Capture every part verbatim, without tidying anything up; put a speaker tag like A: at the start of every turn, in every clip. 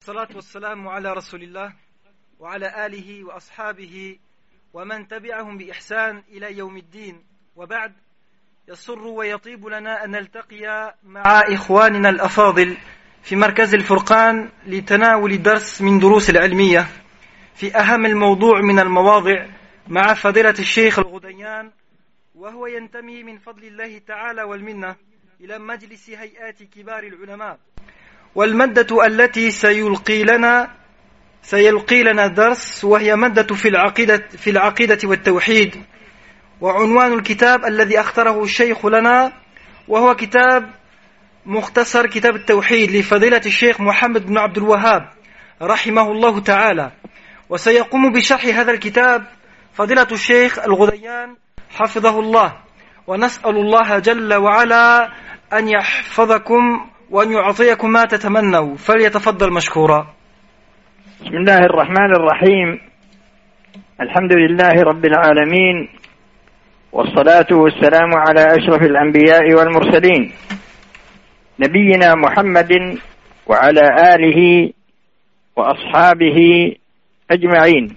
A: الصلاة والسلام على رسول الله وعلى آله وأصحابه ومن تبعهم بإحسان إلى يوم الدين، وبعد. يسر ويطيب لنا أن نلتقي مع إخواننا الأفاضل في مركز الفرقان لتناول درس من دروس العلمية في أهم الموضوع من المواضع مع فضيلة الشيخ الغديان، وهو ينتمي من فضل الله تعالى والمنة إلى مجلس هيئات كبار العلماء. والمادة التي سيلقي لنا سيلقي لنا درس وهي مادة في العقيدة في العقيدة والتوحيد، وعنوان الكتاب الذي اختاره الشيخ لنا وهو كتاب مختصر كتاب التوحيد لفضيلة الشيخ محمد بن عبد الوهاب رحمه الله تعالى. وسيقوم بشرح هذا الكتاب فضيلة الشيخ الغديان حفظه الله، ونسأل الله جل وعلا أن يحفظكم وأن يعطيكم ما تتمنوا، فليتفضل مشكورا.
B: بسم الله الرحمن الرحيم. الحمد لله رب العالمين، والصلاة والسلام على أشرف الأنبياء والمرسلين، نبينا محمد وعلى آله وأصحابه أجمعين.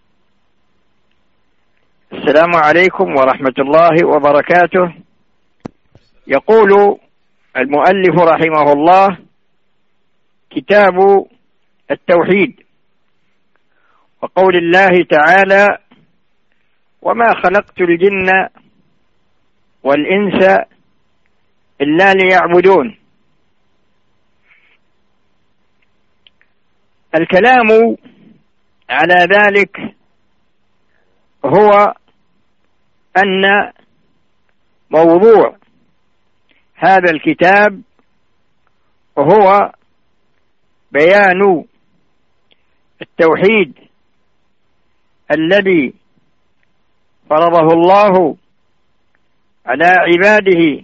B: السلام عليكم ورحمة الله وبركاته. يقول المؤلف رحمه الله: كتاب التوحيد، وقول الله تعالى: وما خلقت الجن والإنس إلا ليعبدون. الكلام على ذلك هو أن موضوع هذا الكتاب هو بيان التوحيد الذي فرضه الله على عباده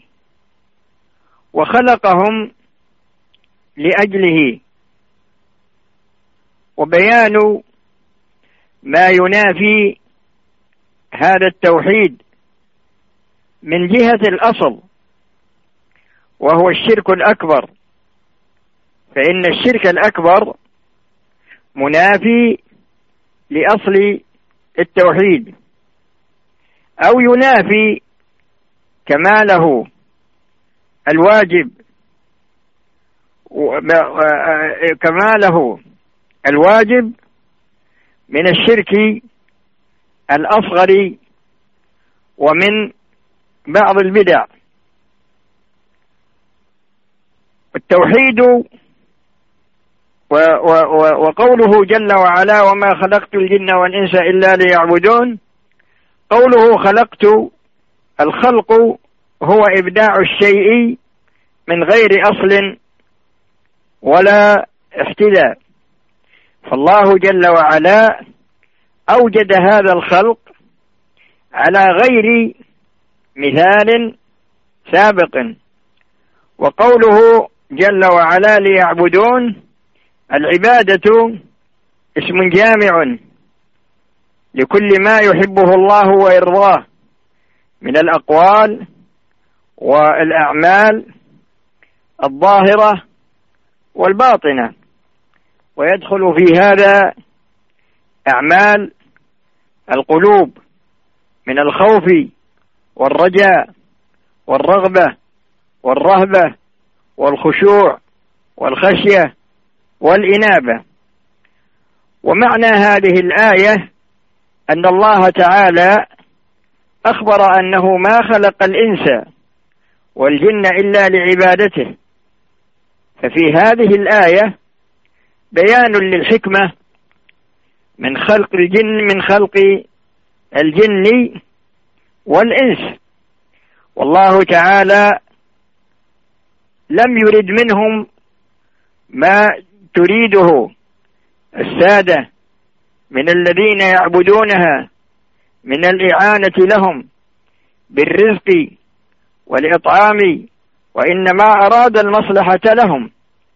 B: وخلقهم لأجله، وبيان ما ينافي هذا التوحيد من جهة الأصل، وهو الشرك الأكبر، فإن الشرك الأكبر منافي لأصل التوحيد، أو ينافي كماله الواجب كماله الواجب من الشرك الأصغر ومن بعض البدع. التوحيد وقوله جل وعلا: وما خلقت الجن والإنس إلا ليعبدون. قوله خلقت، الخلق هو إبداع الشيء من غير أصل ولا احتذاء، فالله جل وعلا أوجد هذا الخلق على غير مثال سابق. وقوله جل وعلا ليعبدون، العبادة اسم جامع لكل ما يحبه الله ويرضاه من الأقوال والأعمال الظاهرة والباطنة، ويدخل في هذا أعمال القلوب من الخوف والرجاء والرغبة والرهبة والخشوع والخشية والإنابة. ومعنى هذه الآية أن الله تعالى أخبر أنه ما خلق الإنس والجن إلا لعبادته، ففي هذه الآية بيان للحكمة من خلق الجن من خلق الجن والإنس. والله تعالى لم يرد منهم ما تريده السادة من الذين يعبدونها من الإعانة لهم بالرزق والإطعام، وإنما أراد المصلحة لهم.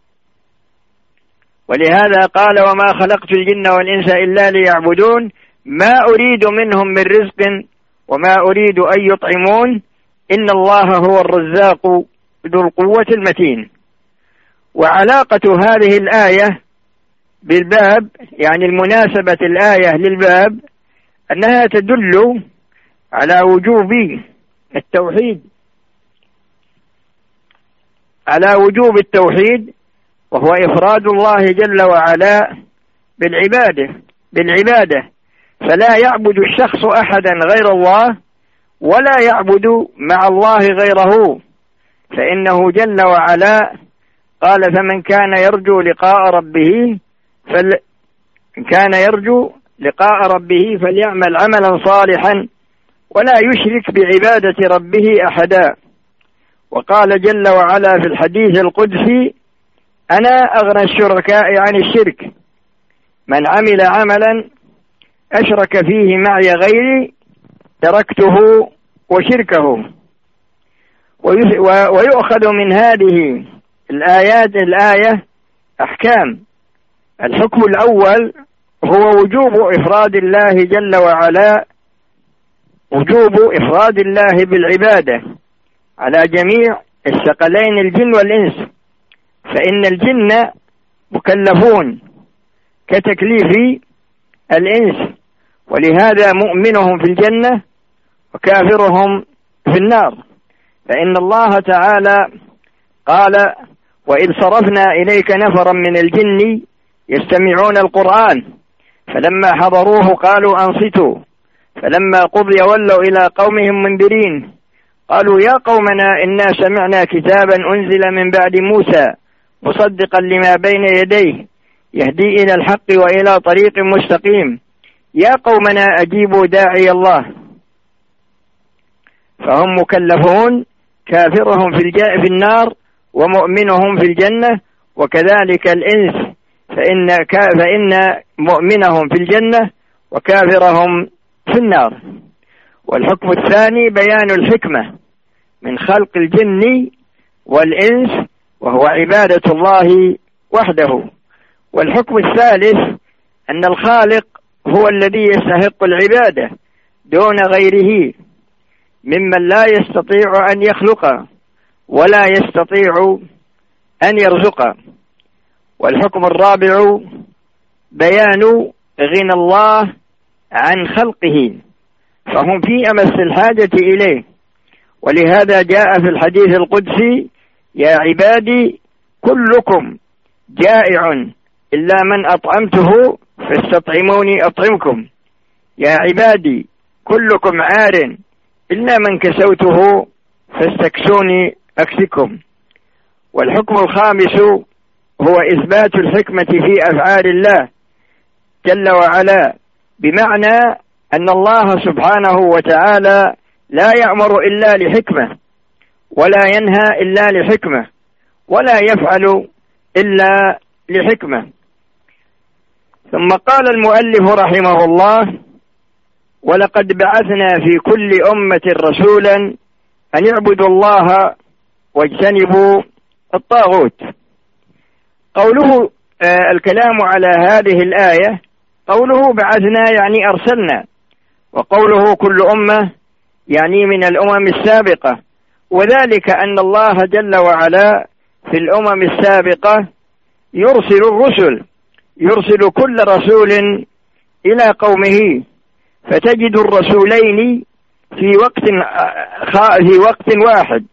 B: ولهذا قال: وما خلقت الجن والإنس إلا ليعبدون، ما أريد منهم من رزق وما أريد أن يطعمون، إن الله هو الرزاق ذو القوة المتين. وعلاقة هذه الآية بالباب، يعني المناسبة الآية للباب أنها تدل على وجوب التوحيد على وجوب التوحيد وهو إفراد الله جل وعلا بالعبادة بالعبادة فلا يعبد الشخص أحدا غير الله ولا يعبد مع الله غيره، فإنه جل وعلا قال: فمن كان يرجو لقاء ربه فل... كان يرجو لقاء ربه فليعمل عملا صالحا ولا يشرك بعبادة ربه أحدا. وقال جل وعلا في الحديث القدسي: أنا أغنى الشركاء عن الشرك، من عمل عملا أشرك فيه معي غيري تركته وشركه. ويؤخذ من هذه الآيات الآية أحكام. الحكم الأول هو وجوب إفراد الله جل وعلا وجوب إفراد الله بالعبادة على جميع الثقلين الجن والإنس، فإن الجن مكلفون كتكليف الإنس، ولهذا مؤمنهم في الجنة وكافرهم في النار. فإن الله تعالى قال: وإذ صرفنا إليك نفرا من الجن يستمعون القرآن فلما حضروه قالوا أنصتوا فلما قضي ولوا إلى قومهم منذرين قالوا يا قومنا إنا سمعنا كتابا أنزل من بعد موسى مصدقا لما بين يديه يهدي إلى الحق وإلى طريق مستقيم يا قومنا أجيبوا داعي الله. فهم مكلفون، كافرهم في, في النار ومؤمنهم في الجنة، وكذلك الإنس فإن, فإن مؤمنهم في الجنة وكافرهم في النار. والحكم الثاني بيان الحكمة من خلق الجن والإنس وهو عبادة الله وحده. والحكم الثالث أن الخالق هو الذي يستحق العبادة دون غيره ممن لا يستطيع أن يخلق ولا يستطيع أن يرزق. والحكم الرابع بيان غنى الله عن خلقه، فهم في أمس الحاجة إليه، ولهذا جاء في الحديث القدسي: يا عبادي كلكم جائع إلا من أطعمته فاستطعموني أطعمكم، يا عبادي كلكم عار إلا من كسوته فاستكسوني أكسكم. والحكم الخامس هو إثبات الحكمة في أفعال الله جل وعلا، بمعنى أن الله سبحانه وتعالى لا يأمر إلا لحكمة ولا ينهى إلا لحكمة ولا يفعل إلا لحكمة. ثم قال المؤلف رحمه الله: ولقد بعثنا في كل أمة رسولا أن يعبدوا الله واجتنبوا الطاغوت. قوله آه الكلام على هذه الآية، قوله بعثنا يعني أرسلنا، وقوله كل أمة يعني من الأمم السابقة، وذلك أن الله جل وعلا في الأمم السابقة يرسل الرسل، يرسل كل رسول إلى قومه، فتجد الرسولين في وقت في وقت واحد،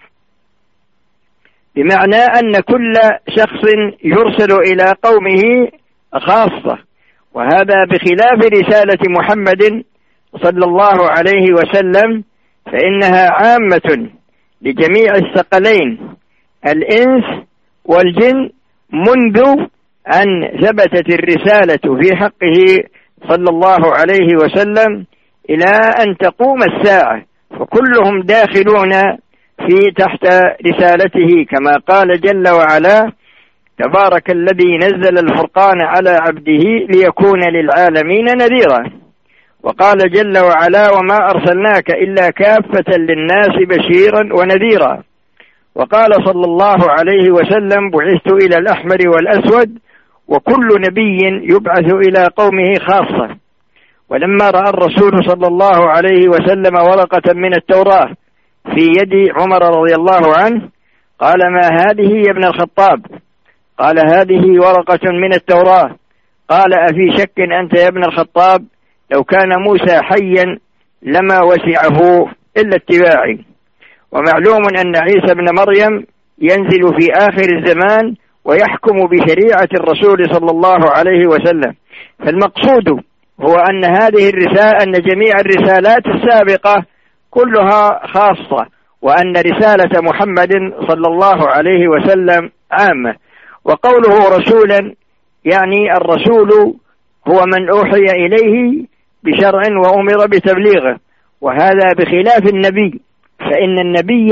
B: بمعنى أن كل شخص يرسل إلى قومه خاصة، وهذا بخلاف رسالة محمد صلى الله عليه وسلم، فإنها عامة لجميع الثقلين الإنس والجن منذ أن ثبتت الرسالة في حقه صلى الله عليه وسلم إلى أن تقوم الساعة، فكلهم داخلون في تحت رسالته، كما قال جل وعلا: تبارك الذي نزل الفرقان على عبده ليكون للعالمين نذيرا. وقال جل وعلا: وما أرسلناك إلا كافة للناس بشيرا ونذيرا. وقال صلى الله عليه وسلم: بعثت إلى الأحمر والأسود، وكل نبي يبعث إلى قومه خاصة. ولما رأى الرسول صلى الله عليه وسلم ورقة من التوراة في يد عمر رضي الله عنه قال: ما هذه يا ابن الخطاب؟ قال: هذه ورقة من التوراة قال أفي شك أنت يا ابن الخطاب؟ لو كان موسى حيا لما وسعه إلا اتباعي. ومعلوم أن عيسى بن مريم ينزل في آخر الزمان ويحكم بشريعة الرسول صلى الله عليه وسلم. فالمقصود هو أن هذه الرسالة أن جميع الرسالات السابقة كلها خاصة، وأن رسالة محمد صلى الله عليه وسلم عامة. وقوله رسولا يعني الرسول هو من أوحي إليه بشرع وأمر بتبليغه، وهذا بخلاف النبي، فإن النبي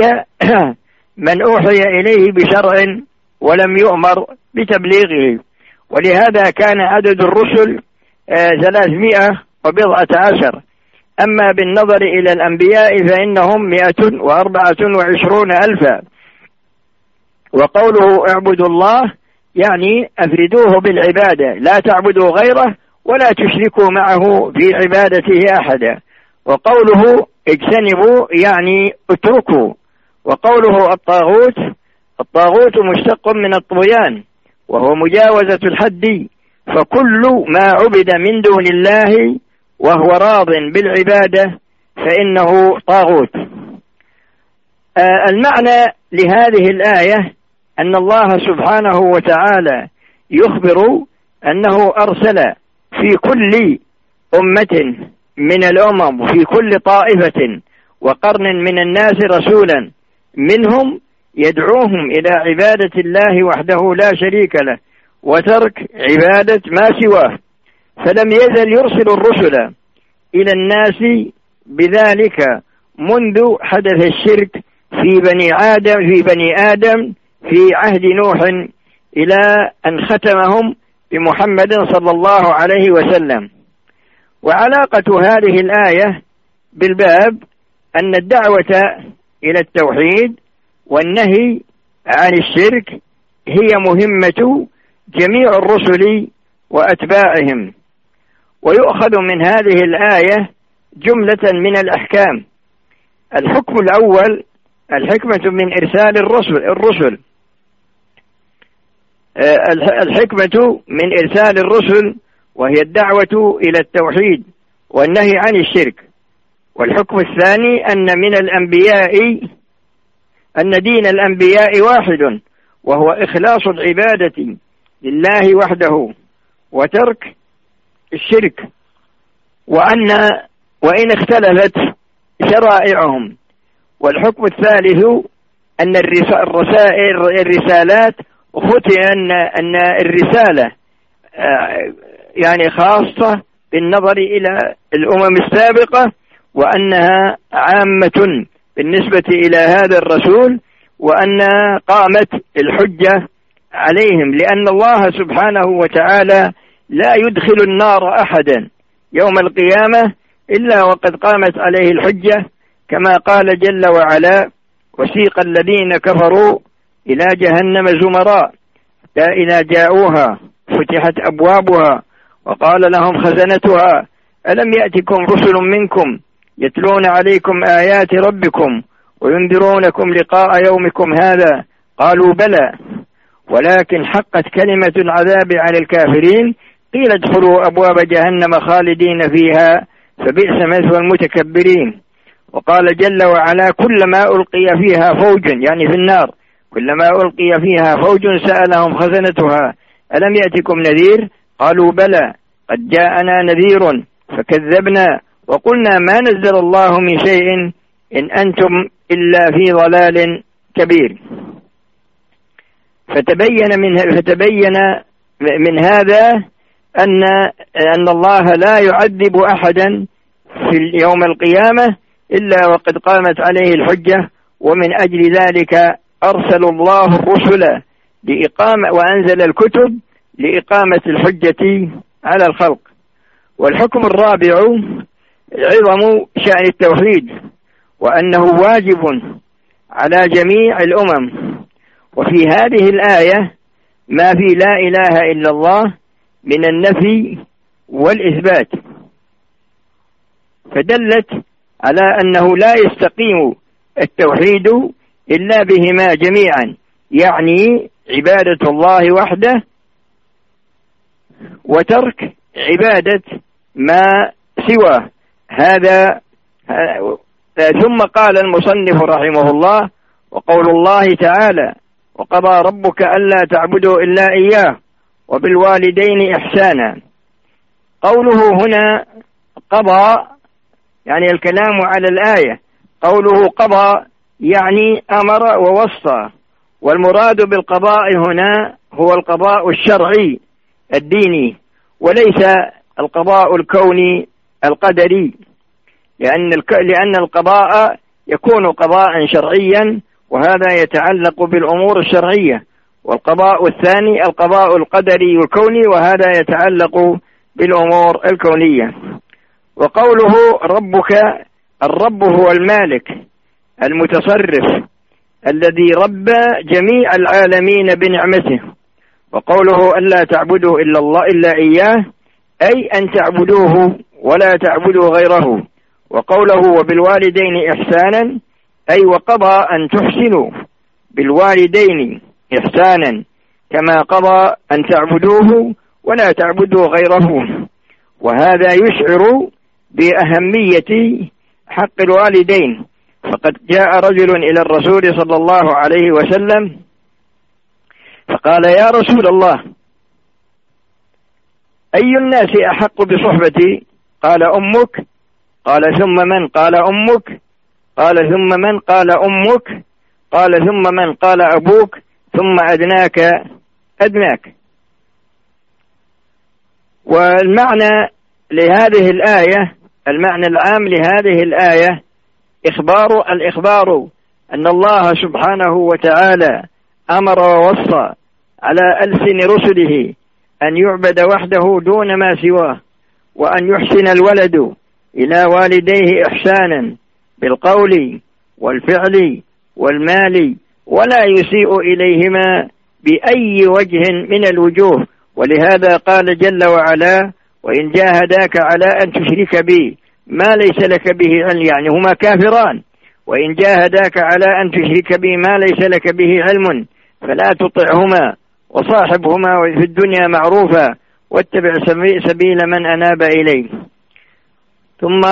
B: من أوحي إليه بشرع ولم يؤمر بتبليغه. ولهذا كان عدد الرسل ثلاثمائة وبضعة عشر. أما بالنظر إلى الأنبياء فإنهم مئة وأربعة وعشرون ألفا. وقوله اعبدوا الله يعني أفردوه بالعبادة، لا تعبدوا غيره ولا تشركوا معه في عبادته أحدا. وقوله اجتنبوا يعني اتركوا. وقوله الطاغوت، الطاغوت مشتق من الطغيان وهو مجاوزة الحد، فكل ما عبد من دون الله وهو راض بالعبادة فإنه طاغوت. آه المعنى لهذه الآية أن الله سبحانه وتعالى يخبر أنه أرسل في كل أمة من الأمم وفي كل طائفة وقرن من الناس رسولا منهم يدعوهم إلى عبادة الله وحده لا شريك له وترك عبادة ما سواه. فلم يزل يرسل الرسل إلى الناس بذلك منذ حدث الشرك في بني آدم في بني آدم في عهد نوح إلى أن ختمهم بمحمد صلى الله عليه وسلم. وعلاقة هذه الآية بالباب أن الدعوة إلى التوحيد والنهي عن الشرك هي مهمة جميع الرسل وأتباعهم. ويؤخذ من هذه الآية جملة من الأحكام. الحكم الأول الحكمة من إرسال الرسل الرسل الحكمة من إرسال الرسل وهي الدعوة إلى التوحيد والنهي عن الشرك. والحكم الثاني أن من الأنبياء أن دين الأنبياء واحد وهو إخلاص العبادة لله وحده وترك الشرك، وأن وإن اختلفت شرائعهم. والحكم الثالث أن الرسائل الرسالات ختم أن أن الرسالة يعني خاصة بالنظر إلى الأمم السابقة، وأنها عامة بالنسبة إلى هذا الرسول، وأن قامت الحجة عليهم، لأن الله سبحانه وتعالى لا يدخل النار أحدا يوم القيامة إلا وقد قامت عليه الحجة، كما قال جل وعلا: وسيق الذين كفروا إلى جهنم زمراء حتى إذا جاءوها فتحت أبوابها وقال لهم خزنتها ألم يأتكم رسل منكم يتلون عليكم آيات ربكم وينذرونكم لقاء يومكم هذا قالوا بلى ولكن حقت كلمة العذاب على الكافرين قيل ادخلوا أبواب جهنم خالدين فيها فبئس مثوى المتكبرين. وقال جل وعلا: كلما ألقي فيها فوج يعني في النار كلما ألقي فيها فوج سألهم خزنتها ألم يأتكم نذير قالوا بلى قد جاءنا نذير فكذبنا وقلنا ما نزل الله من شيء إن أنتم إلا في ضلال كبير. فتبين من فتبين من هذا أن أن الله لا يعذب أحدا في يوم القيامة إلا وقد قامت عليه الحجة، ومن أجل ذلك أرسل الله الرسل لإقامة وأنزل الكتب لإقامة الحجة على الخلق. والحكم الرابع عظم شأن التوحيد، وأنه واجب على جميع الأمم. وفي هذه الآية ما في لا إله إلا الله من النفي والإثبات، فدلت على أنه لا يستقيم التوحيد إلا بهما جميعا، يعني عبادة الله وحده وترك عبادة ما سواه. هذا ثم قال المصنف رحمه الله: وقول الله تعالى: وقضى ربك ألا تعبدوا إلا إياه وبالوالدين إحسانا. قوله هنا قضى يعني الكلام على الآية، قوله قضى يعني أمر ووصى، والمراد بالقضاء هنا هو القضاء الشرعي الديني وليس القضاء الكوني القدري، لأن لأن القضاء يكون قضاء شرعيا وهذا يتعلق بالأمور الشرعية، والقضاء الثاني القضاء القدري الكوني وهذا يتعلق بالأمور الكونية. وقوله ربك، الرب هو المالك المتصرف الذي ربى جميع العالمين بنعمته. وقوله ألا تعبدوا إلا الله إلا إياه أي أن تعبدوه ولا تعبدوا غيره. وقوله وبالوالدين إحسانا أي وقضى أن تحسنوا بالوالدين إحسانا كما قضى أن تعبدوه ولا تعبدوا غيره. وهذا يشعر بأهمية حق الوالدين، فقد جاء رجل إلى الرسول صلى الله عليه وسلم فقال: يا رسول الله، أي الناس أحق بصحبتي؟ قال: أمك. قال: ثم من؟ قال: أمك. قال: ثم من؟ قال: أمك. قال: ثم من؟ قال: أبوك. ثم أدناك أدناك. والمعنى لهذه الآية، المعنى العام لهذه الآية إخبار الإخبار أن الله سبحانه وتعالى أمر ووصى على ألسن رسله أن يعبد وحده دون ما سواه، وأن يحسن الولد إلى والديه إحسانا بالقول والفعل والمال ولا يسيء إليهما بأي وجه من الوجوه. ولهذا قال جل وعلا: وإن جاهداك على أن تشرك بي ما ليس لك به علم، يعني هما كافران. وإن جاهداك على أن تشرك بي ما ليس لك به علم فلا تطعهما وصاحبهما في الدنيا معروفا واتبع سبيل من أناب إليه. ثم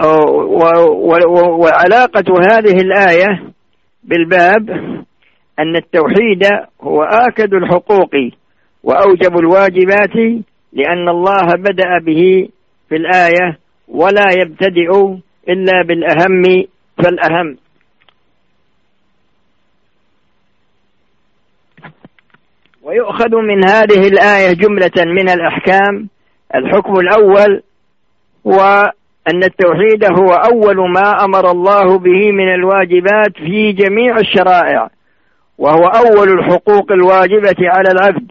B: وعلاقة هذه الآية بالباب أن التوحيد هو آكد الحقوق وأوجب الواجبات، لأن الله بدأ به في الآية ولا يبتدئ إلا بالأهم فالأهم. ويؤخذ من هذه الآية جملة من الأحكام. الحكم الأول هو أن التوحيد هو أول ما أمر الله به من الواجبات في جميع الشرائع، وهو أول الحقوق الواجبة على العبد.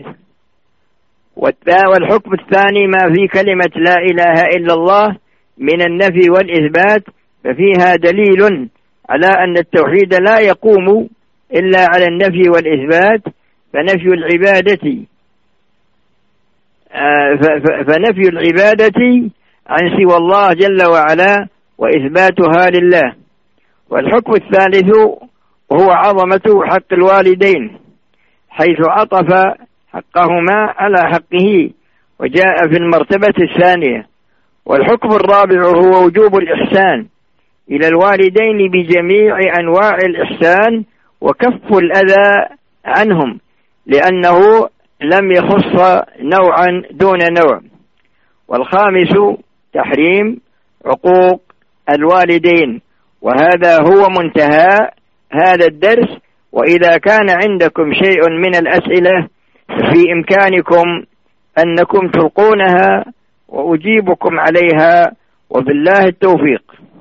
B: والحكم الثاني ما في كلمة لا إله إلا الله من النفي والإثبات، ففيها دليل على أن التوحيد لا يقوم إلا على النفي والإثبات، فنفي العبادة فنفي العبادة عن سوى الله جل وعلا وإثباتها لله. والحكم الثالث هو عظمة حق الوالدين، حيث عطف حقهما على حقه وجاء في المرتبة الثانية. والحكم الرابع هو وجوب الإحسان إلى الوالدين بجميع أنواع الإحسان وكف الأذى عنهم، لأنه لم يخص نوعا دون نوع. والخامس تحريم عقوق الوالدين. وهذا هو منتهى هذا الدرس. وإذا كان عندكم شيء من الأسئلة في إمكانكم أنكم تلقونها وأجيبكم عليها، وبالله التوفيق.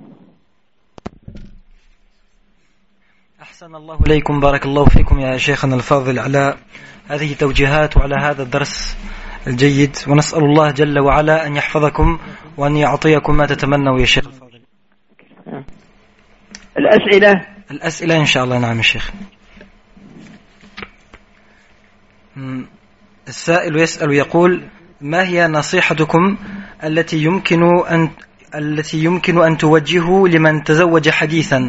A: أحسن الله إليكم، بارك الله فيكم يا شيخنا الفاضل على هذه التوجيهات وعلى هذا الدرس الجيد، ونسأل الله جل وعلا أن يحفظكم وأن يعطيكم ما تتمنوا يا شيخ الفاضل.
B: الأسئلة
A: الأسئلة إن شاء الله. نعم يا شيخ. السائل يسأل يقول: ما هي نصيحتكم التي يمكن أن التي يمكن أن توجهوا لمن تزوج حديثا؟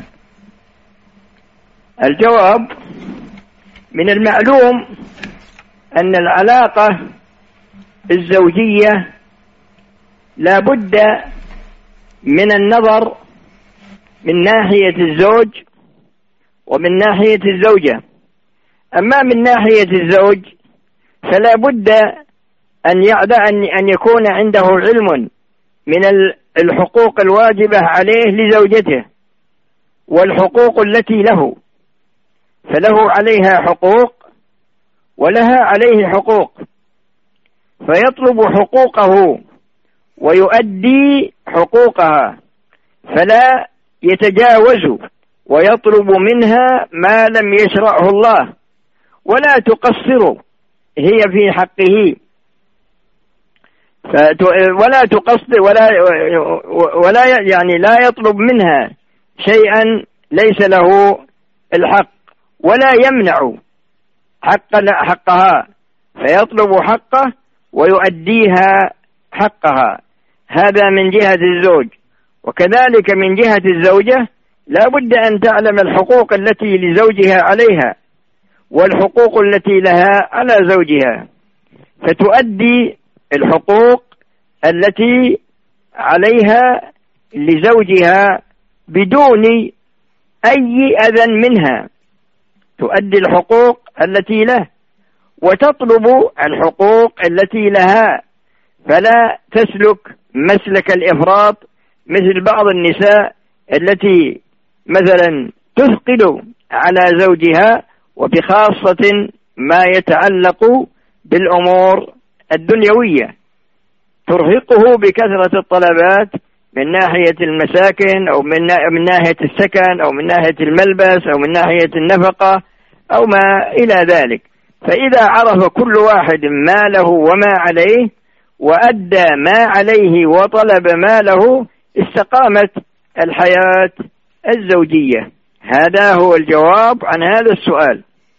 B: الجواب: من المعلوم أن العلاقة الزوجية لا بد من النظر من ناحية الزوج ومن ناحية الزوجة. أما من ناحية الزوج فلا بد أن يعد أن يكون عنده علم من الحقوق الواجبة عليه لزوجته والحقوق التي له، فله عليها حقوق ولها عليه حقوق، فيطلب حقوقه ويؤدي حقوقها، فلا يتجاوز ويطلب منها ما لم يشرعه الله، ولا تقصر هي في حقه، ولا تقصر ولا ولا يعني لا يطلب منها شيئا ليس له الحق، ولا يمنع حق حقها، فيطلب حقه ويؤديها حقها. هذا من جهة الزوج. وكذلك من جهة الزوجة لا بد أن تعلم الحقوق التي لزوجها عليها والحقوق التي لها على زوجها، فتؤدي الحقوق التي عليها لزوجها بدون أي أذى منها، تؤدي الحقوق التي له وتطلب الحقوق التي لها، فلا تسلك مسلك الإفراط مثل بعض النساء التي مثلا تثقل على زوجها، وبخاصة ما يتعلق بالأمور الدنيوية، ترهقه بكثرة الطلبات من ناحية المساكن أو من ناحية السكن أو من ناحية الملبس أو من ناحية النفقة أو ما إلى ذلك. فإذا عرف كل واحد ما له وما عليه وأدى ما عليه وطلب ما له استقامت الحياة الزوجية. هذا هو الجواب عن هذا السؤال.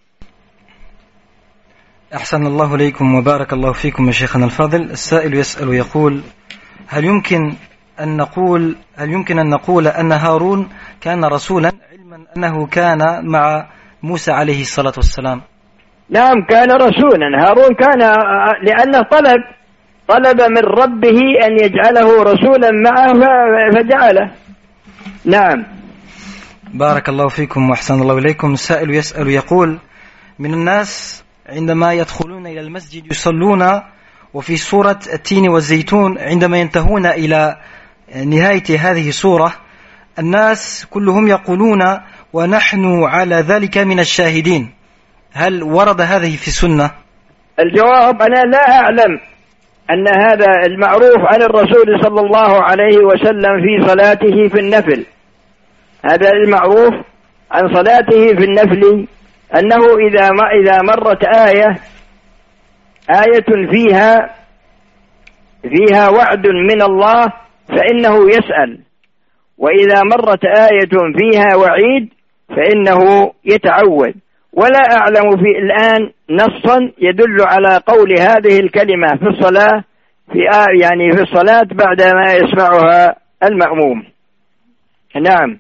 A: أحسن الله إليكم وبارك الله فيكم يا شيخنا الفاضل. السائل يسأل ويقول: هل يمكن أن نقول هل يمكن أن نقول أن هارون كان رسولا علما أنه كان مع موسى عليه الصلاة والسلام؟
B: نعم كان رسولا. هارون كان لأنه طلب طلب من ربه أن يجعله رسولا معه فجعله. نعم.
A: بارك الله فيكم وأحسن الله إليكم. السائل يسأل يقول: من الناس عندما يدخلون إلى المسجد يصلون وفي سورة التين والزيتون عندما ينتهون إلى نهاية هذه السورة الناس كلهم يقولون ونحن على ذلك من الشاهدين، هل ورد هذه في السنة؟
B: الجواب: أنا لا أعلم أن هذا المعروف عن الرسول صلى الله عليه وسلم في صلاته في النفل. هذا المعروف عن صلاته في النفل أنه إذا ما إذا مرت آية آية فيها فيها وعد من الله فإنه يسأل، وإذا مرت آية فيها وعيد فإنه يتعوذ. ولا أعلم في الآن نصا يدل على قول هذه الكلمة في الصلاة في آه يعني في الصلاة بعدما يسمعها المأموم. نعم.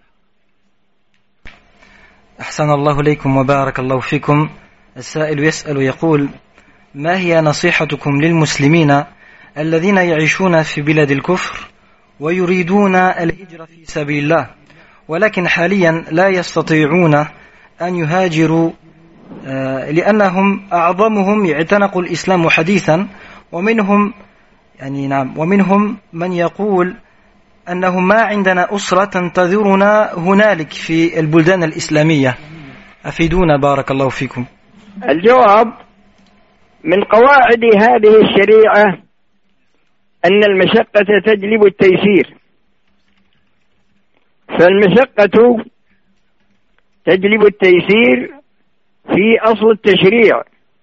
A: أحسن الله إليكم وبارك الله فيكم. السائل يسأل يقول: ما هي نصيحتكم للمسلمين الذين يعيشون في بلاد الكفر ويريدون الهجرة في سبيل الله ولكن حاليا لا يستطيعون أن يهاجروا لأنهم أعظمهم اعتنقوا الإسلام حديثا، ومنهم يعني نعم ومنهم من يقول أنه ما عندنا أسرة تنتظرنا هنالك في البلدان الإسلامية، أفيدونا بارك الله فيكم.
B: الجواب: من قواعد هذه الشريعة أن المشقة تجلب التيسير، فالمشقة تجلب التيسير في أصل التشريع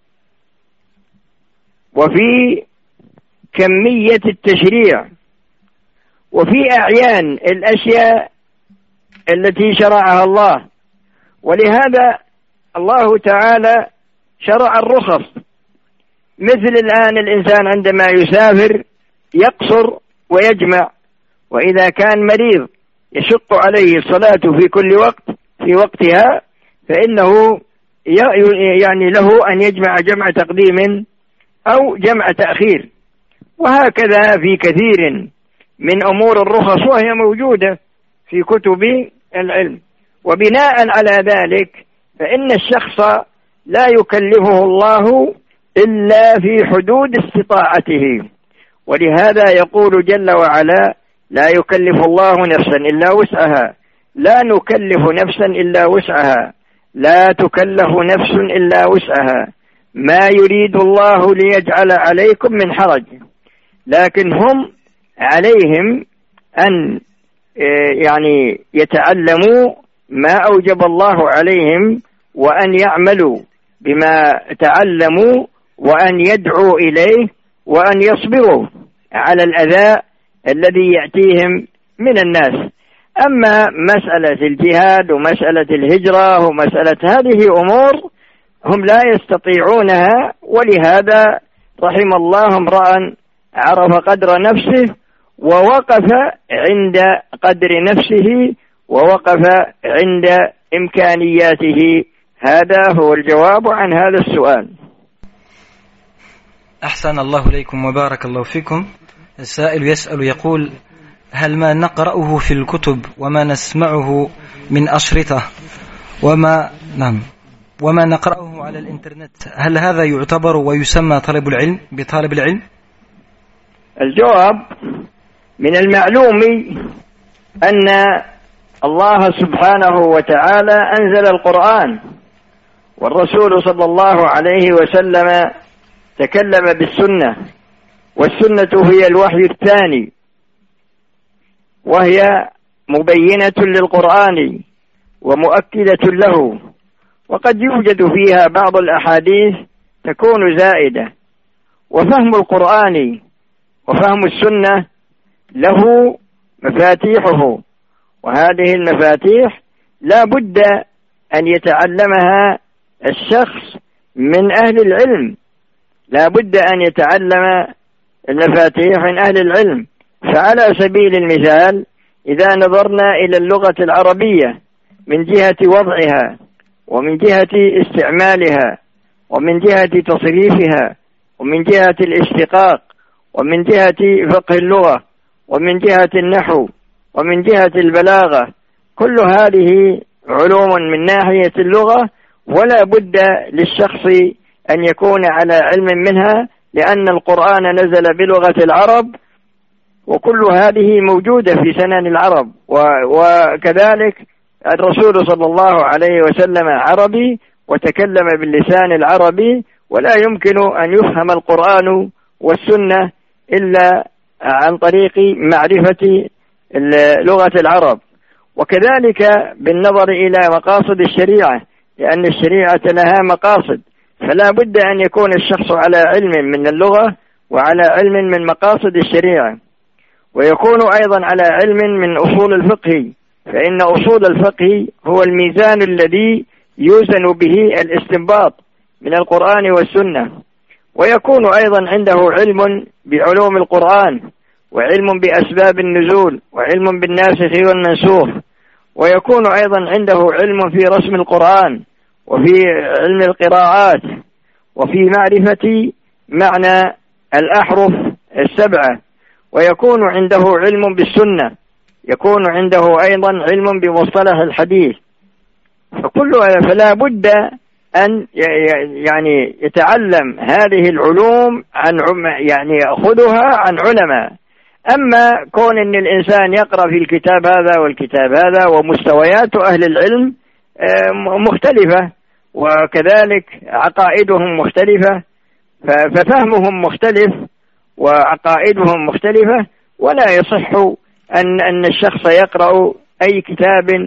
B: وفي كمية التشريع وفي أعيان الأشياء التي شرعها الله. ولهذا الله تعالى شرع الرخص، مثل الآن الإنسان عندما يسافر يقصر ويجمع، وإذا كان مريض يشق عليه الصلاة في كل وقت في وقتها فإنه يعني له أن يجمع جمع تقديم أو جمع تأخير. وهكذا في كثير من أمور الرخص وهي موجودة في كتب العلم. وبناء على ذلك فإن الشخص لا يكلفه الله إلا في حدود استطاعته، ولهذا يقول جل وعلا: لا يكلف الله نفسا إلا وسعها، لا نكلف نفسا إلا وسعها، لا تكلف نفس إلا وسعها، ما يريد الله ليجعل عليكم من حرج، لكن هم عليهم أن يعني يتعلموا ما أوجب الله عليهم، وأن يعملوا بما تعلموا، وأن يدعوا إليه، وأن يصبروا على الأذى الذي يأتيهم من الناس. أما مسألة الجهاد ومسألة الهجرة ومسألة هذه أمور هم لا يستطيعونها، ولهذا رحم الله امرأ عرف قدر نفسه ووقف عند قدر نفسه ووقف عند إمكانياته. هذا هو الجواب عن هذا السؤال.
A: أحسن الله إليكم وبارك الله فيكم. السائل يسأل يقول: هل ما نقرأه في الكتب وما نسمعه من أشرطة وما نعم وما نقرأه على الإنترنت، هل هذا يعتبر ويسمى طلب العلم بطالب العلم؟
B: الجواب: من المعلوم أن الله سبحانه وتعالى أنزل القرآن، والرسول صلى الله عليه وسلم تكلم بالسنة، والسنة هي الوحي الثاني، وهي مبينة للقرآن ومؤكدة له، وقد يوجد فيها بعض الأحاديث تكون زائدة. وفهم القرآن وفهم السنة له مفاتيحه، وهذه المفاتيح لا بد أن يتعلمها الشخص من أهل العلم، لا بد أن يتعلم المفاتيح من أهل العلم. فعلى سبيل المثال إذا نظرنا إلى اللغة العربية من جهة وضعها ومن جهة استعمالها ومن جهة تصريفها ومن جهة الاشتقاق ومن جهة فقه اللغة ومن جهة النحو ومن جهة البلاغة، كل هذه علوم من ناحية اللغة، ولا بد للشخص أن يكون على علم منها، لأن القرآن نزل بلغة العرب، وكل هذه موجودة في سنن العرب. وكذلك الرسول صلى الله عليه وسلم عربي وتكلم باللسان العربي، ولا يمكن أن يفهم القرآن والسنة إلا عن طريق معرفة لغة العرب. وكذلك بالنظر إلى مقاصد الشريعة، لأن الشريعة لها مقاصد، فلا بد أن يكون الشخص على علم من اللغة وعلى علم من مقاصد الشريعة، ويكون أيضا على علم من أصول الفقه، فإن أصول الفقه هو الميزان الذي يوزن به الاستنباط من القرآن والسنة. ويكون أيضا عنده علم بعلوم القرآن، وعلم بأسباب النزول، وعلم بالناسخ والمنسوخ، ويكون أيضا عنده علم في رسم القرآن، وفي علم القراءات، وفي معرفة معنى الأحرف السبعة، ويكون عنده علم بالسنة، يكون عنده أيضا علم بمصطلح الحديث. فكل فلا بد أن يعني يتعلم هذه العلوم عن يعني يأخذها عن علماء. أما كون أن الإنسان يقرأ في الكتاب هذا والكتاب هذا، ومستويات أهل العلم مختلفة، وكذلك عقائدهم مختلفة، ففهمهم مختلف وعقائدهم مختلفة، ولا يصح أن أن الشخص يقرأ أي كتاب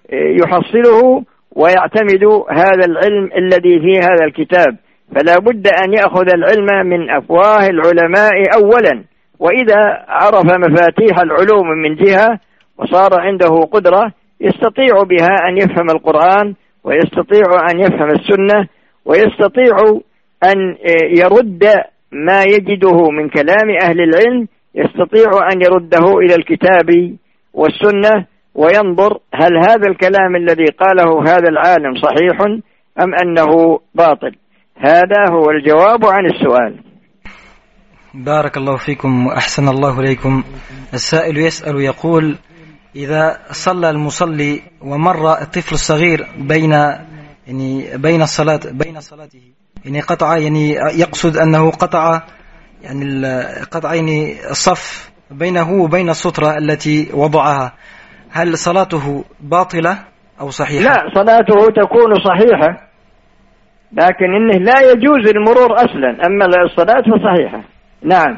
B: يحصله ويعتمد هذا العلم الذي في هذا الكتاب، فلا بد أن يأخذ العلم من أفواه العلماء أولا، وإذا عرف مفاتيح العلوم من جهة وصار عنده قدرة يستطيع بها أن يفهم القرآن، ويستطيع أن يفهم السنة، ويستطيع أن يرد ما يجده من كلام أهل العلم، يستطيع أن يرده إلى الكتاب والسنة، وينظر هل هذا الكلام الذي قاله هذا العالم صحيح أم أنه باطل. هذا هو الجواب عن السؤال.
A: بارك الله فيكم وأحسن الله إليكم. السائل يسأل يقول: إذا صلى المصلي ومر الطفل الصغير بين يعني بين الصلاة بين صلاته يعني قطع يعني يقصد أنه قطع يعني قطع يعني الصف بينه وبين السترة التي وضعها، هل صلاته باطلة أو صحيحة؟
B: لا، صلاته تكون صحيحة، لكن إنه لا يجوز المرور أصلا، أما الصلاة فصحيحة. نعم.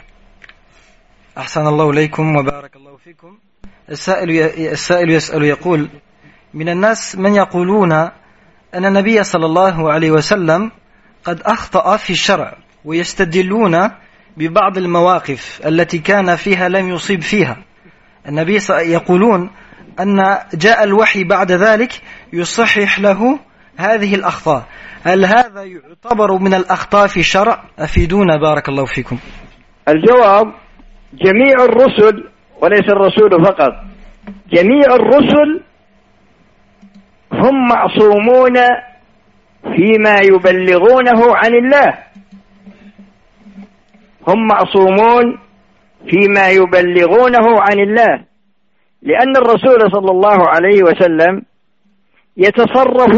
A: أحسن الله إليكم وبارك الله فيكم. السائل السائل يسأل يقول: من الناس من يقولون أن النبي صلى الله عليه وسلم قد أخطأ في الشرع، ويستدلون ببعض المواقف التي كان فيها لم يصيب فيها النبي، يقولون أن جاء الوحي بعد ذلك يصحح له هذه الأخطاء، هل هذا يعتبر من الأخطاء في الشرع؟ أفيدونا بارك الله فيكم.
B: الجواب: جميع الرسل، وليس الرسول فقط، جميع الرسل هم معصومون فيما يبلغونه عن الله، هم معصومون فيما يبلغونه عن الله، لأن الرسول صلى الله عليه وسلم يتصرف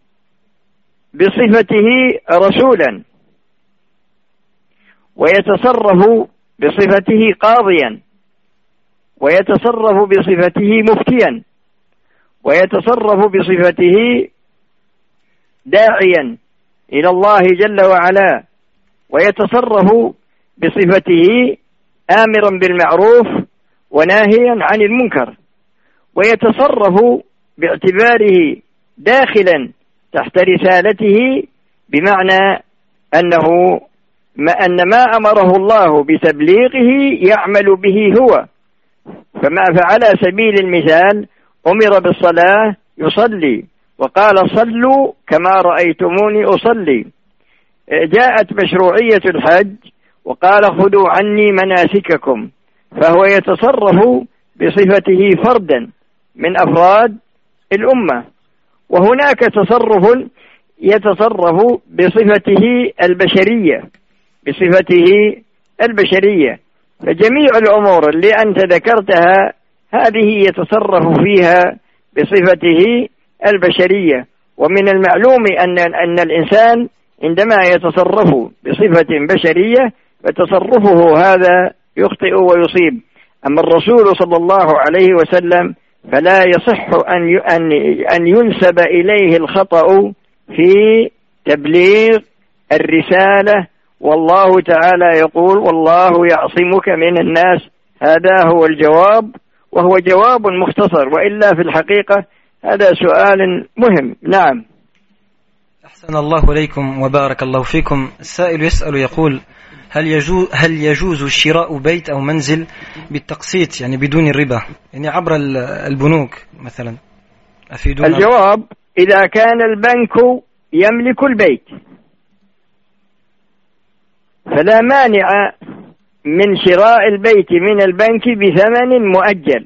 B: بصفته رسولا، ويتصرف بصفته قاضيا، ويتصرف بصفته مفتيا، ويتصرف بصفته داعيا إلى الله جل وعلا، ويتصرف بصفته آمرا بالمعروف وناهيا عن المنكر، ويتصرف باعتباره داخلا تحت رسالته، بمعنى أنه ما أن ما أمره الله بتبليغه يعمل به هو. فما فعل سبيل المثال أمر بالصلاة يصلي، وقال: صلوا كما رأيتموني أصلي. جاءت مشروعية الحج وقال: خذوا عني مناسككم، فهو يتصرف بصفته فردا من أفراد الأمة. وهناك تصرف يتصرف بصفته البشرية بصفته البشرية فجميع الأمور اللي أنت ذكرتها هذه يتصرف فيها بصفته البشرية. ومن المعلوم أن أن الإنسان عندما يتصرف بصفة بشرية فتصرفه هذا يخطئ ويصيب. أما الرسول صلى الله عليه وسلم فلا يصح أن أن ينسب إليه الخطأ في تبليغ الرسالة، والله تعالى يقول: والله يعصمك من الناس. هذا هو الجواب، وهو جواب مختصر، وإلا في الحقيقة هذا سؤال مهم. نعم.
A: أحسن الله إليكم وبارك الله فيكم. السائل يسأل يقول: هل يجوز هل يجوز شراء بيت أو منزل بالتقسيط، يعني بدون الربا، يعني عبر البنوك مثلا؟ أفيدونا.
B: الجواب: إذا كان البنك يملك البيت فلا مانع من شراء البيت من البنك بثمن مؤجل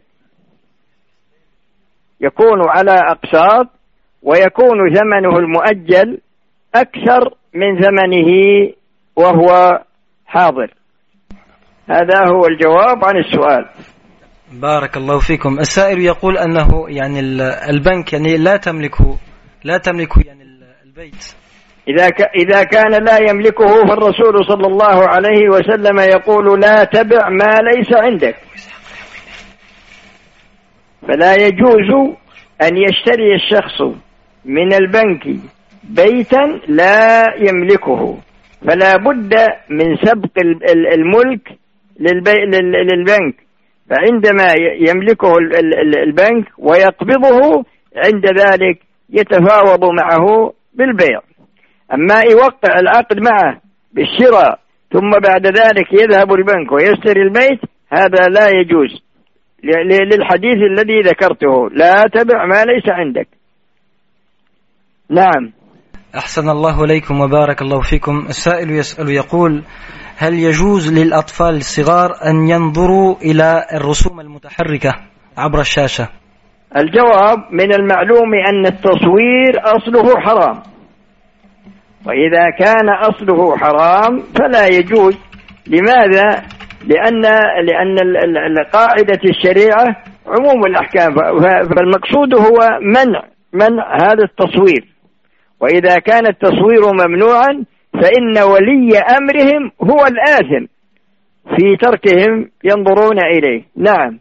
B: يكون على أقساط، ويكون ثمنه المؤجل أكثر من ثمنه وهو حاضر. هذا هو الجواب عن السؤال.
A: بارك الله فيكم. السائل يقول أنه يعني البنك يعني لا تملكه لا تملكه يعني البيت.
B: إذا إذا كان لا يملكه فالرسول صلى الله عليه وسلم يقول: لا تبع ما ليس عندك. فلا يجوز أن يشتري الشخص من البنك بيتا لا يملكه، فلا بد من سبق الملك للبنك. فعندما يملكه البنك ويقبضه عند ذلك يتفاوض معه بالبيع. أما يوقع العقد معه بالشراء ثم بعد ذلك يذهب البنك ويشتري البيت، هذا لا يجوز للحديث الذي ذكرته: لا تبع ما ليس عندك. نعم.
A: أحسن الله إليكم وبارك الله فيكم. السائل يسأل يقول: هل يجوز للأطفال الصغار أن ينظروا إلى الرسوم المتحركة عبر الشاشة؟
B: الجواب: من المعلوم أن التصوير أصله حرام، وإذا كان أصله حرام فلا يجوز لماذا؟ لأن لأن قاعدة الشريعة عموم الأحكام، فالمقصود هو منع منع هذا التصوير. وإذا كان التصوير ممنوعا فإن ولي أمرهم هو الآثم في تركهم ينظرون إليه. نعم.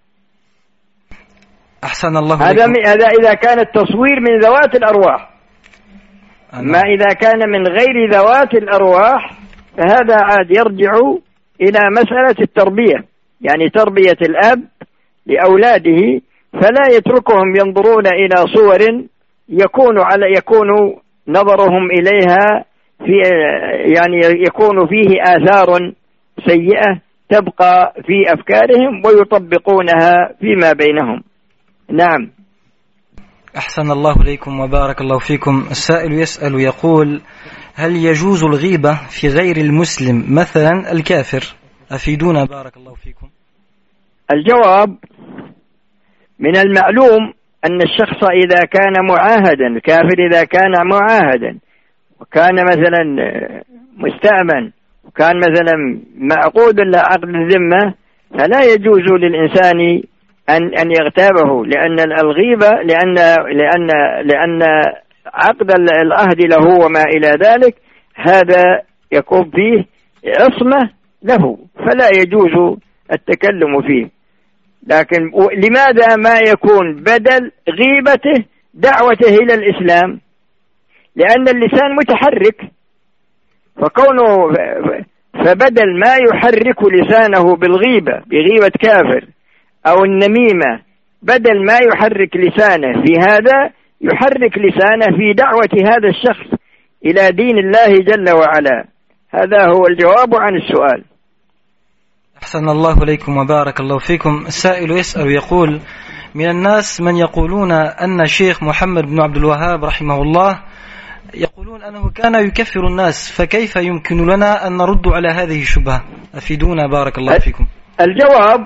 A: أحسن الله
B: هذا هذا إذا كان التصوير من ذوات الأرواح. أنا. ما إذا كان من غير ذوات الأرواح فهذا عاد يرجع إلى مسألة التربية، يعني تربية الأب لأولاده، فلا يتركهم ينظرون إلى صور يكون على يكون نظرهم إليها في يعني يكون فيه آثار سيئة تبقى في أفكارهم ويطبقونها فيما بينهم. نعم.
A: أحسن الله إليكم وبارك الله فيكم. السائل يسأل يقول: هل يجوز الغيبة في غير المسلم مثلا الكافر؟ أفيدونا بارك الله فيكم.
B: الجواب: من المعلوم أن الشخص إذا كان معاهدا، الكافر إذا كان معاهدا وكان مثلا مستأمن وكان مثلا معقود له عقد الذمة، فلا يجوز للإنسان أن أن يغتابه، لأن الغيبة لأن لأن لأن عقد العهد له وما إلى ذلك هذا يكون فيه عصمة له، فلا يجوز التكلم فيه. لكن لماذا ما يكون بدل غيبته دعوته إلى الإسلام؟ لأن اللسان متحرك، فكونه فبدل ما يحرك لسانه بالغيبة بغيبة كافر أو النميمة، بدل ما يحرك لسانه في هذا يحرك لسانه في دعوة هذا الشخص إلى دين الله جل وعلا. هذا هو الجواب عن السؤال.
A: أحسن الله إليكم وبارك الله فيكم. السائل يسأل يقول: من الناس من يقولون أن الشيخ محمد بن عبد الوهاب رحمه الله يقولون أنه كان يكفر الناس، فكيف يمكن لنا أن نرد على هذه الشبهة؟ أفيدونا بارك الله فيكم.
B: الجواب: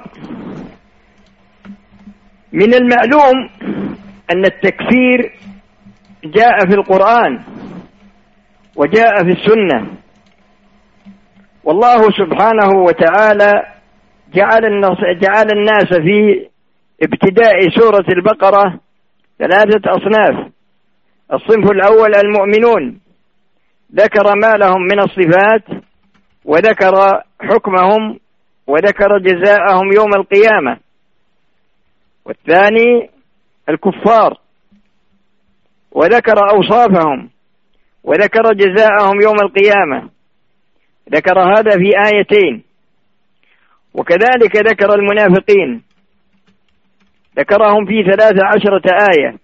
B: من المعلوم أن التكفير جاء في القرآن وجاء في السنة، والله سبحانه وتعالى جعل الناس, جعل الناس في ابتداء سورة البقرة ثلاثة أصناف. الصنف الأول المؤمنون، ذكر ما لهم من الصفات وذكر حكمهم وذكر جزاءهم يوم القيامة. والثاني الكفار، وذكر أوصافهم وذكر جزاءهم يوم القيامة، ذكر هذا في آيتين. وكذلك ذكر المنافقين، ذكرهم في ثلاث عشرة آية،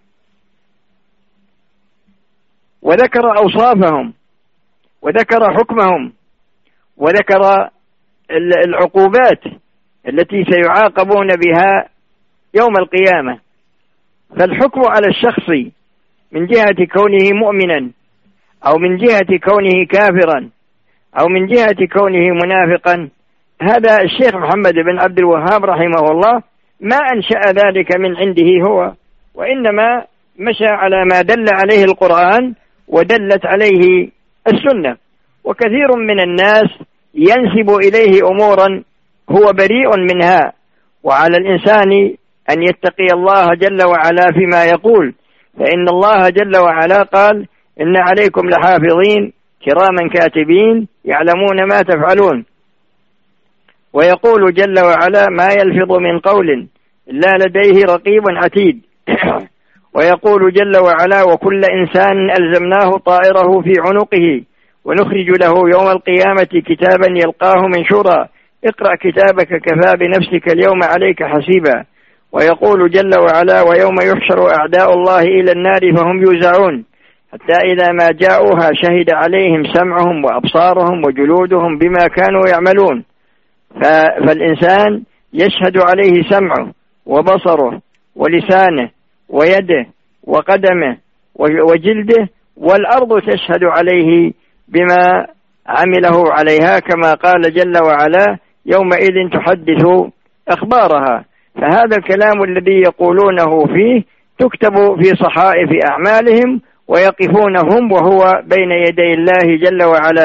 B: وذكر أوصافهم وذكر حكمهم وذكر العقوبات التي سيعاقبون بها يوم القيامة. فالحكم على الشخص من جهة كونه مؤمنا أو من جهة كونه كافرا أو من جهة كونه منافقا، هذا الشيخ محمد بن عبد الوهاب رحمه الله ما أنشأ ذلك من عنده هو، وإنما مشى على ما دل عليه القرآن ودلت عليه السنة. وكثير من الناس ينسب إليه أمورا هو بريء منها، وعلى الإنسان أن يتقي الله جل وعلا فيما يقول، فإن الله جل وعلا قال: إن عليكم لحافظين كراما كاتبين يعلمون ما تفعلون. ويقول جل وعلا: ما يلفظ من قول إلا لديه رقيب عتيد. ويقول جل وعلا: وكل إنسان ألزمناه طائره في عنقه ونخرج له يوم القيامة كتابا يلقاه منشورا اقرأ كتابك كفى بنفسك اليوم عليك حسيبا. ويقول جل وعلا: ويوم يحشر أعداء الله إلى النار فهم يوزعون حتى إذا ما جاءوها شهد عليهم سمعهم وأبصارهم وجلودهم بما كانوا يعملون. فالإنسان يشهد عليه سمعه وبصره ولسانه ويده وقدمه وجلده، والأرض تشهد عليه بما عمله عليها، كما قال جل وعلا: يومئذ تحدث أخبارها. فهذا الكلام الذي يقولونه فيه تكتب في صحائف أعمالهم ويقفون هم وهو بين يدي الله جل وعلا.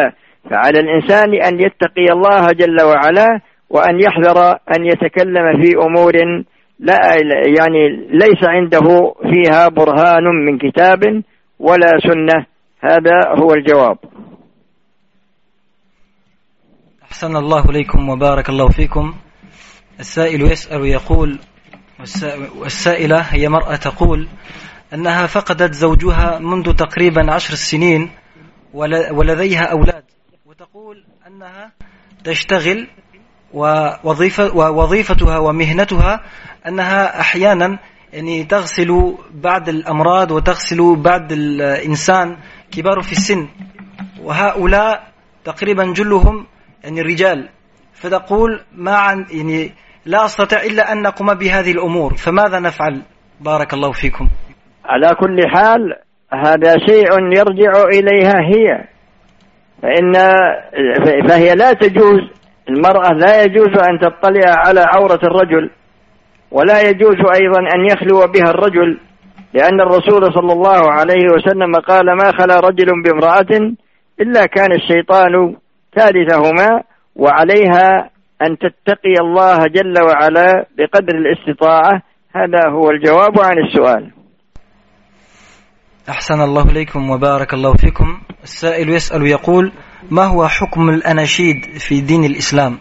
B: فعلى الإنسان أن يتقي الله جل وعلا وأن يحذر أن يتكلم في أمور لا يعني ليس عنده فيها برهان من كتاب ولا سنة. هذا هو الجواب.
A: أحسن الله إليكم وبارك الله فيكم. السائل يسأل ويقول، والسائلة هي مرأة تقول أنها فقدت زوجها منذ تقريبا عشر سنين ولديها أولاد، وتقول أنها تشتغل ووظيفة ووظيفتها ومهنتها أنها أحيانا يعني تغسل بعض الأمراض وتغسل بعض الإنسان كبار في السن، وهؤلاء تقريبا جلهم يعني رجال، فتقول ما عن يعني لا أستطيع إلا أن نقوم بهذه الأمور، فماذا نفعل؟ بارك الله فيكم.
B: على كل حال هذا شيء يرجع إليها هي، فإن فهي لا تجوز، المرأة لا يجوز أن تطلع على عورة الرجل، ولا يجوز أيضا أن يخلو بها الرجل، لأن الرسول صلى الله عليه وسلم قال ما خلا رجل بامرأة إلا كان الشيطان ثالثهما، وعليها أن تتقي الله جل وعلا بقدر الاستطاعة. هذا هو الجواب عن السؤال.
A: أحسن الله إليكم وبارك الله فيكم. السائل يسأل يقول ما هو حكم الأناشيد في دين الإسلام؟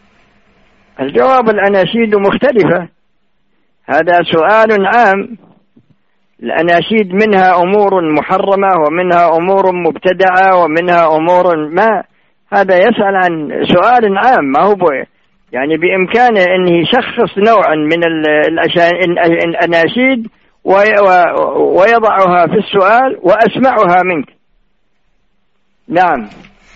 B: الجواب الأناشيد مختلفة، هذا سؤال عام. الأناشيد منها أمور محرمة ومنها أمور مبتدعة ومنها أمور ما، هذا يسأل عن سؤال عام، ما هو يعني بإمكانه أن يشخص نوعا من الأناشيد ويضعها في السؤال وأسمعها منك. نعم.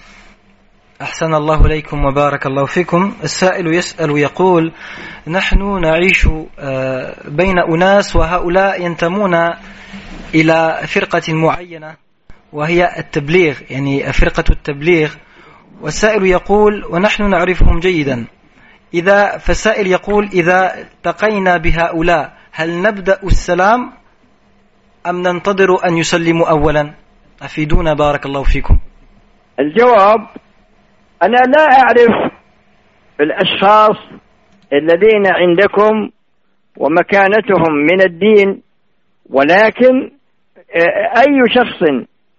A: أحسن الله إليكم وبارك الله فيكم. السائل يسأل ويقول نحن نعيش بين أناس وهؤلاء ينتمون إلى فرقة معينة وهي التبليغ، يعني فرقة التبليغ، والسائل يقول ونحن نعرفهم جيدا، إذا فالسائل يقول إذا التقينا بهؤلاء هل نبدأ السلام أم ننتظر أن يسلموا أولا؟ أفيدونا بارك الله فيكم.
B: الجواب أنا لا أعرف الأشخاص الذين عندكم ومكانتهم من الدين، ولكن أي شخص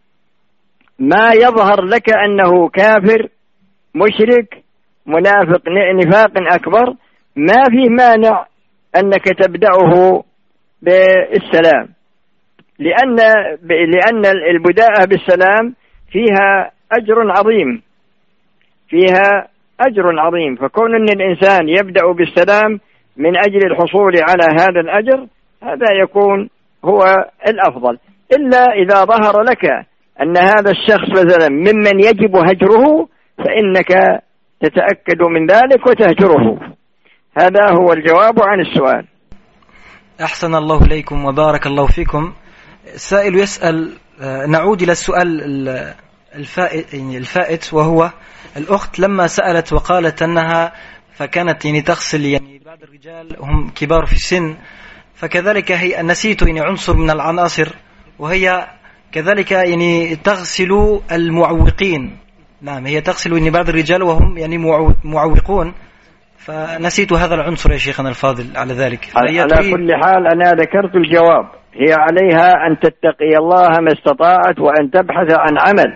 B: ما يظهر لك أنه كافر مشرك منافق نفاق أكبر ما في مانع أنك تبدأه بالسلام، لأن لأن البداءة بالسلام فيها أجر عظيم، فيها أجر عظيم، فكون أن الإنسان يبدأ بالسلام من أجل الحصول على هذا الأجر هذا يكون هو الأفضل، إلا إذا ظهر لك أن هذا الشخص مثلا ممن يجب هجره فإنك تتأكد من ذلك وتهجره. هذا هو الجواب عن السؤال.
A: أحسن الله إليكم وبارك الله فيكم. السائل يسأل، نعود إلى السؤال الفائت, الفائت وهو الأخت لما سألت وقالت أنها فكانت يعني تغسل يعني بعض الرجال هم كبار في السن، فكذلك هي نسيت يعني عنصر من العناصر وهي كذلك يعني تغسل المعوقين. نعم هي تغسل يعني بعض الرجال وهم يعني معوقون، فنسيت هذا العنصر يا شيخنا الفاضل على ذلك.
B: على كل حال أنا ذكرت الجواب، هي عليها أن تتقي الله ما استطاعت وأن تبحث عن عمل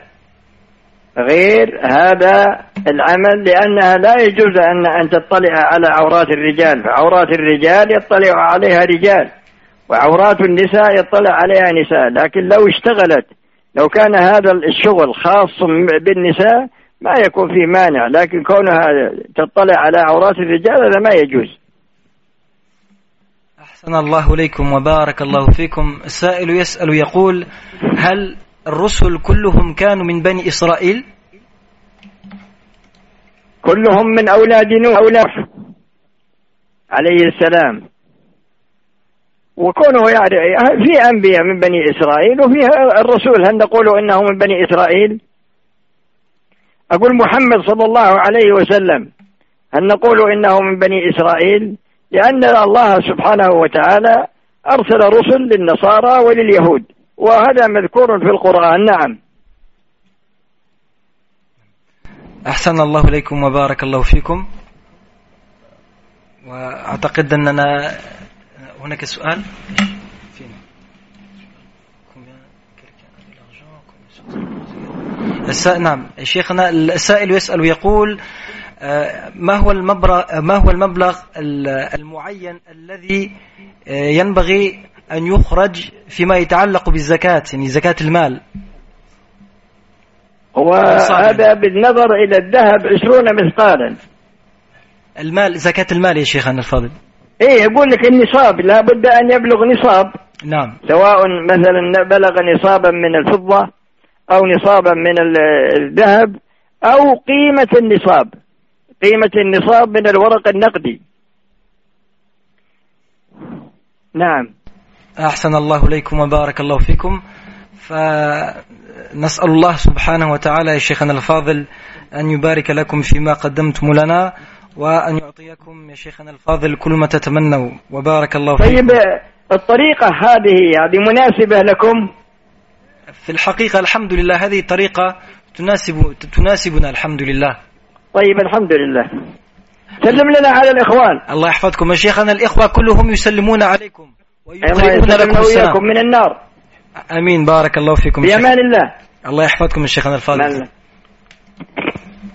B: غير هذا العمل، لأنها لا يجوز أن أن تطلع على عورات الرجال، فعورات الرجال يطلع عليها رجال وعورات النساء يطلع عليها نساء، لكن لو اشتغلت لو كان هذا الشغل خاص بالنساء ما يكون فيه مانع، لكن كونها تطلع على عورات الرجال هذا ما يجوز.
A: أحسن الله إليكم وبارك الله فيكم. السائل يسأل يقول هل الرسل كلهم كانوا من بني إسرائيل؟
B: كلهم من أولاد نوح عليه السلام، وكونه يعني في أنبياء من بني إسرائيل وفي الرسول، هل نقول إنه من بني إسرائيل؟ أقول محمد صلى الله عليه وسلم هل نقول إنه من بني إسرائيل؟ لأن الله سبحانه وتعالى أرسل رسل للنصارى ولليهود، وهذا مذكور في القرآن. نعم.
A: أحسن الله إليكم وبارك الله فيكم. وأعتقد أننا هناك سؤال. نعم شيخنا، السائل يسأل ويقول ما هو المبلغ ما هو المبلغ المعين الذي ينبغي أن يخرج فيما يتعلق بالزكاة، يعني زكاة المال؟
B: وهذا بالنظر إلى الذهب عشرون مثقالا.
A: المال، زكاة المال يا شيخنا الفاضل.
B: إيه يقول لك النصاب لا بد أن يبلغ نصاب.
A: نعم.
B: سواء مثلا بلغ نصابا من الفضة أو نصابا من الذهب أو قيمة النصاب، قيمة النصاب من الورق النقدي. نعم.
A: أحسن الله إليكم وبارك الله فيكم. فنسأل الله سبحانه وتعالى يا شيخنا الفاضل أن يبارك لكم فيما قدمتم لنا، وأن يعطيكم يا شيخنا الفاضل كل ما تتمنوا، وبارك الله فيكم.
B: طيب الطريقة هذه يعني مناسبة لكم؟
A: في الحقيقة الحمد لله هذه الطريقة تناسب تناسبنا الحمد لله.
B: طيب الحمد لله. سلم لنا على الإخوان.
A: الله يحفظكم يا شيخنا، الإخوة كلهم يسلمون عليكم
B: ويقربون لكم السلام من النار.
A: آمين، بارك الله فيكم.
B: في أمان الله.
A: الله يحفظكم يا شيخنا الفاضل.